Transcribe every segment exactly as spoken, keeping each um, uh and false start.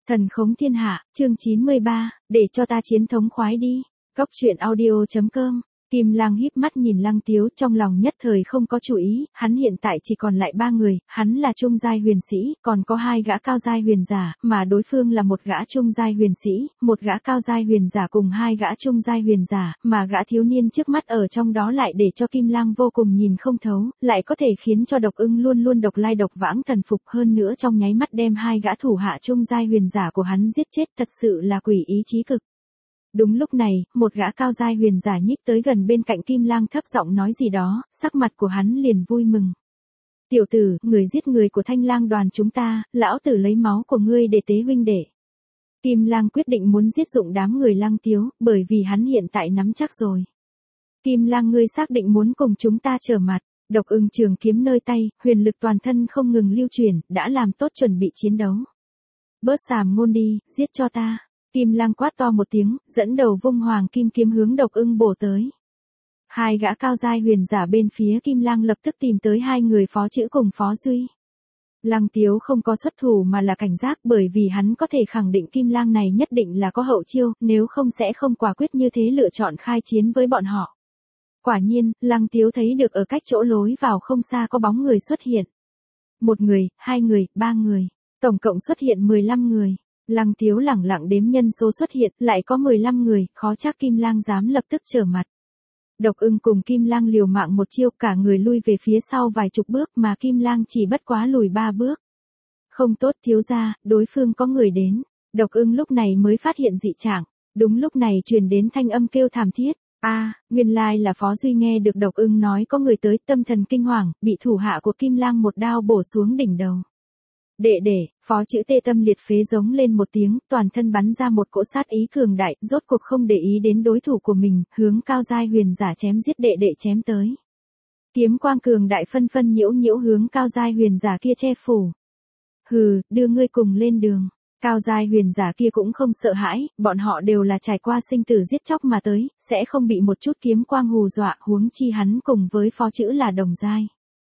Thần khống thiên hạ, chương chín mươi ba, để cho ta chiến thống khoái đi. Cóc truyện audio chấm com. Kim Lang híp mắt nhìn Lăng Tiếu, trong lòng nhất thời không có chủ ý, hắn hiện tại chỉ còn lại ba người, hắn là trung giai huyền sĩ, còn có hai gã cao giai huyền giả, mà đối phương là một gã trung giai huyền sĩ, một gã cao giai huyền giả cùng hai gã trung giai huyền giả, mà gã thiếu niên trước mắt ở trong đó lại để cho Kim Lang vô cùng nhìn không thấu, lại có thể khiến cho Độc Ưng luôn luôn độc lai độc vãng thần phục, hơn nữa trong nháy mắt đem hai gã thủ hạ trung giai huyền giả của hắn giết chết, thật sự là quỷ ý chí cực. Đúng lúc này, một gã cao giai huyền giả nhích tới gần bên cạnh Kim Lang thấp giọng nói gì đó, sắc mặt của hắn liền vui mừng. Tiểu tử, người giết người của Thanh Lang đoàn chúng ta, lão tử lấy máu của ngươi để tế huynh đệ. Kim Lang quyết định muốn giết dụng đám người Lăng Tiếu, bởi vì hắn hiện tại nắm chắc rồi. Kim Lang, ngươi xác định muốn cùng chúng ta trở mặt. Độc Ưng trường kiếm nơi tay, huyền lực toàn thân không ngừng lưu truyền, đã làm tốt chuẩn bị chiến đấu. Bớt xàm ngôn đi, giết cho ta. Kim Lang quát to một tiếng, dẫn đầu vung hoàng kim kiếm hướng Độc Ưng bổ tới. Hai gã cao giai huyền giả bên phía Kim Lang lập tức tìm tới hai người Phó Chữ cùng Phó Duy. Lăng Tiếu không có xuất thủ mà là cảnh giác, bởi vì hắn có thể khẳng định Kim Lang này nhất định là có hậu chiêu, nếu không sẽ không quả quyết như thế lựa chọn khai chiến với bọn họ. Quả nhiên, Lăng Tiếu thấy được ở cách chỗ lối vào không xa có bóng người xuất hiện. Một người, hai người, ba người, tổng cộng xuất hiện mười lăm người. Lăng Tiếu lẳng lặng đếm nhân số xuất hiện, lại có mười lăm người, khó chắc Kim Lang dám lập tức trở mặt. Độc Ưng cùng Kim Lang liều mạng một chiêu, cả người lui về phía sau vài chục bước mà Kim Lang chỉ bất quá lùi ba bước. Không tốt thiếu gia, đối phương có người đến. Độc Ưng lúc này mới phát hiện dị trạng. Đúng lúc này truyền đến thanh âm kêu thảm thiết. A, à, nguyên lai là Phó Duy nghe được Độc Ưng nói có người tới, tâm thần kinh hoàng, bị thủ hạ của Kim Lang một đao bổ xuống đỉnh đầu. Đệ đệ, Phó Chữ tê tâm liệt phế giống lên một tiếng, toàn thân bắn ra một cỗ sát ý cường đại, rốt cuộc không để ý đến đối thủ của mình, hướng cao giai huyền giả chém giết đệ đệ chém tới. Kiếm quang cường đại phân phân nhiễu nhiễu hướng cao giai huyền giả kia che phủ. Hừ, đưa ngươi cùng lên đường. Cao giai huyền giả kia cũng không sợ hãi, bọn họ đều là trải qua sinh tử giết chóc mà tới, sẽ không bị một chút kiếm quang hù dọa, huống chi hắn cùng với Phó Chữ là đồng giai.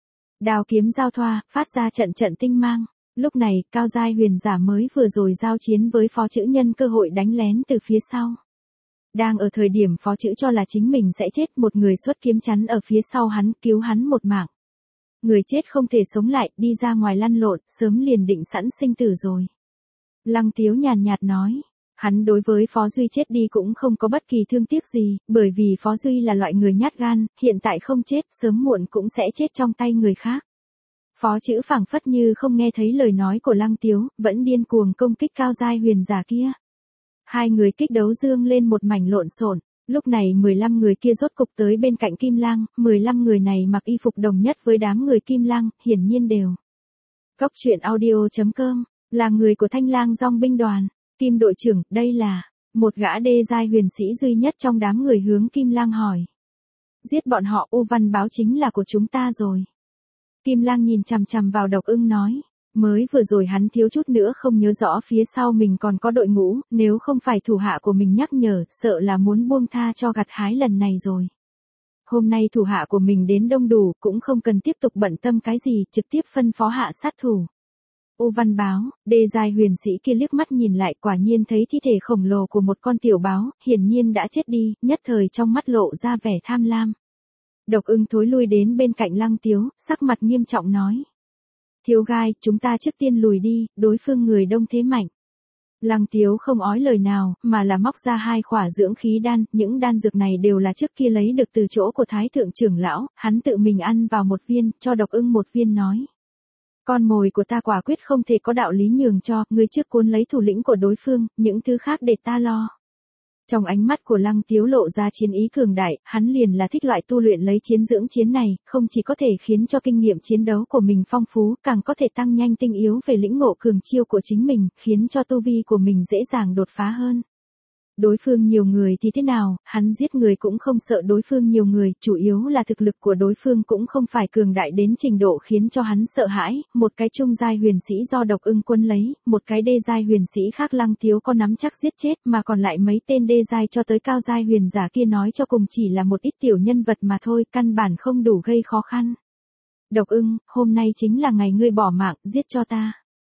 Đao kiếm giao thoa, phát ra trận trận tinh mang. Lúc này, cao giai huyền giả mới vừa rồi giao chiến với Phó Chữ nhân cơ hội đánh lén từ phía sau. Đang ở thời điểm Phó Chữ cho là chính mình sẽ chết, một người xuất kiếm chắn ở phía sau hắn, cứu hắn một mạng. Người chết không thể sống lại, đi ra ngoài lăn lộn, sớm liền định sẵn sinh tử rồi. Lăng Tiếu nhàn nhạt nói, hắn đối với Phó Duy chết đi cũng không có bất kỳ thương tiếc gì, bởi vì Phó Duy là loại người nhát gan, hiện tại không chết, sớm muộn cũng sẽ chết trong tay người khác. Phó Chữ phảng phất như không nghe thấy lời nói của Lăng Tiếu, vẫn điên cuồng công kích cao giai huyền giả kia. Hai người kích đấu dương lên một mảnh lộn xộn. Lúc này mười lăm người kia rốt cục tới bên cạnh Kim Lang, mười lăm người này mặc y phục đồng nhất với đám người Kim Lang, hiển nhiên đều. Cóc truyện audio chấm com, là người của Thanh Lang Dòng binh đoàn. Kim đội trưởng, đây là một gã đê giai huyền sĩ duy nhất trong đám người hướng Kim Lang hỏi. Giết bọn họ, U Văn báo chính là của chúng ta rồi. Kim Lang nhìn chằm chằm vào Độc Ưng nói, mới vừa rồi hắn thiếu chút nữa không nhớ rõ phía sau mình còn có đội ngũ, nếu không phải thủ hạ của mình nhắc nhở, sợ là muốn buông tha cho gặt hái lần này rồi. Hôm nay thủ hạ của mình đến đông đủ, cũng không cần tiếp tục bận tâm cái gì, trực tiếp phân phó hạ sát thủ. U Văn báo, đê giai huyền sĩ kia liếc mắt nhìn lại, quả nhiên thấy thi thể khổng lồ của một con tiểu báo, hiển nhiên đã chết đi, nhất thời trong mắt lộ ra vẻ tham lam. Độc Ưng thối lui đến bên cạnh Lăng Tiếu, sắc mặt nghiêm trọng nói. Thiếu gai, chúng ta trước tiên lùi đi, đối phương người đông thế mạnh. Lăng Tiếu không ói lời nào, mà là móc ra hai khỏa dưỡng khí đan, những đan dược này đều là trước kia lấy được từ chỗ của Thái Thượng trưởng lão, hắn tự mình ăn vào một viên, cho Độc Ưng một viên nói. Con mồi của ta quả quyết không thể có đạo lý nhường cho, người trước cuốn lấy thủ lĩnh của đối phương, những thứ khác để ta lo. Trong ánh mắt của Lăng Tiếu lộ ra chiến ý cường đại, hắn liền là thích loại tu luyện lấy chiến dưỡng chiến này, không chỉ có thể khiến cho kinh nghiệm chiến đấu của mình phong phú, càng có thể tăng nhanh tinh yếu về lĩnh ngộ cường chiêu của chính mình, khiến cho tu vi của mình dễ dàng đột phá hơn. Đối phương nhiều người thì thế nào, hắn giết người cũng không sợ đối phương nhiều người, chủ yếu là thực lực của đối phương cũng không phải cường đại đến trình độ khiến cho hắn sợ hãi, một cái trung giai huyền sĩ do Độc Ưng quân lấy, một cái đê giai huyền sĩ khác Lăng Tiếu có nắm chắc giết chết, mà còn lại mấy tên đê giai cho tới cao giai huyền giả kia nói cho cùng chỉ là một ít tiểu nhân vật mà thôi, căn bản không đủ gây khó khăn. Độc Ưng, hôm nay chính là ngày ngươi bỏ mạng, giết cho ta.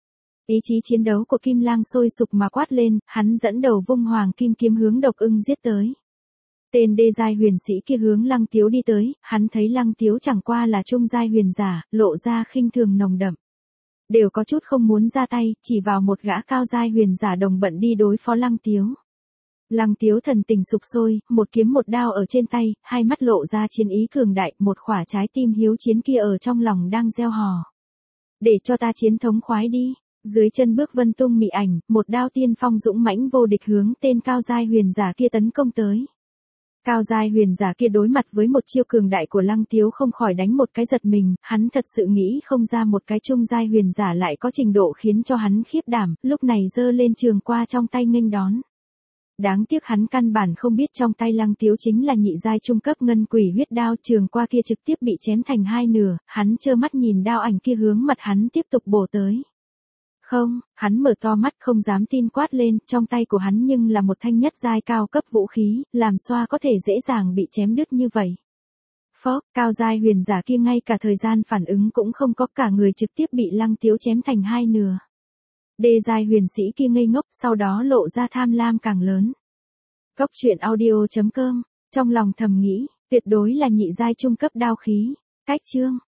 Ý chí chiến đấu của Kim Lang sôi sục mà quát lên, hắn dẫn đầu vung hoàng kim kiếm hướng Độc Ưng giết tới. Tên đê giai huyền sĩ kia hướng Lăng Tiếu đi tới, hắn thấy Lăng Tiếu chẳng qua là trung giai huyền giả, lộ ra khinh thường nồng đậm. Đều có chút không muốn ra tay, chỉ vào một gã cao giai huyền giả đồng bận đi đối phó Lăng Tiếu. Lăng Tiếu thần tình sục sôi, một kiếm một đao ở trên tay, hai mắt lộ ra chiến ý cường đại, một khỏa trái tim hiếu chiến kia ở trong lòng đang gieo hò. Để cho ta chiến thống khoái đi. Dưới chân bước vân tung mị ảnh, một đao tiên phong dũng mãnh vô địch hướng tên cao giai huyền giả kia tấn công tới. Cao giai huyền giả kia đối mặt với một chiêu cường đại của Lăng Tiếu không khỏi đánh một cái giật mình, hắn thật sự nghĩ không ra một cái trung giai huyền giả lại có trình độ khiến cho hắn khiếp đảm, lúc này giơ lên trường qua trong tay nghênh đón. Đáng tiếc hắn căn bản không biết trong tay Lăng Tiếu chính là nhị giai trung cấp ngân quỷ huyết đao, trường qua kia trực tiếp bị chém thành hai nửa, hắn trơ mắt nhìn đao ảnh kia hướng mặt hắn tiếp tục bổ tới. Không, hắn mở to mắt không dám tin quát lên, trong tay của hắn nhưng là một thanh nhất giai cao cấp vũ khí, làm xoa có thể dễ dàng bị chém đứt như vậy. Phó, cao giai huyền giả kia ngay cả thời gian phản ứng cũng không có, cả người trực tiếp bị Lăng Tiếu chém thành hai nửa. Đê giai huyền sĩ kia ngây ngốc, sau đó lộ ra tham lam càng lớn. Góc truyện audio chấm com, trong lòng thầm nghĩ, tuyệt đối là nhị giai trung cấp đao khí. Cách chương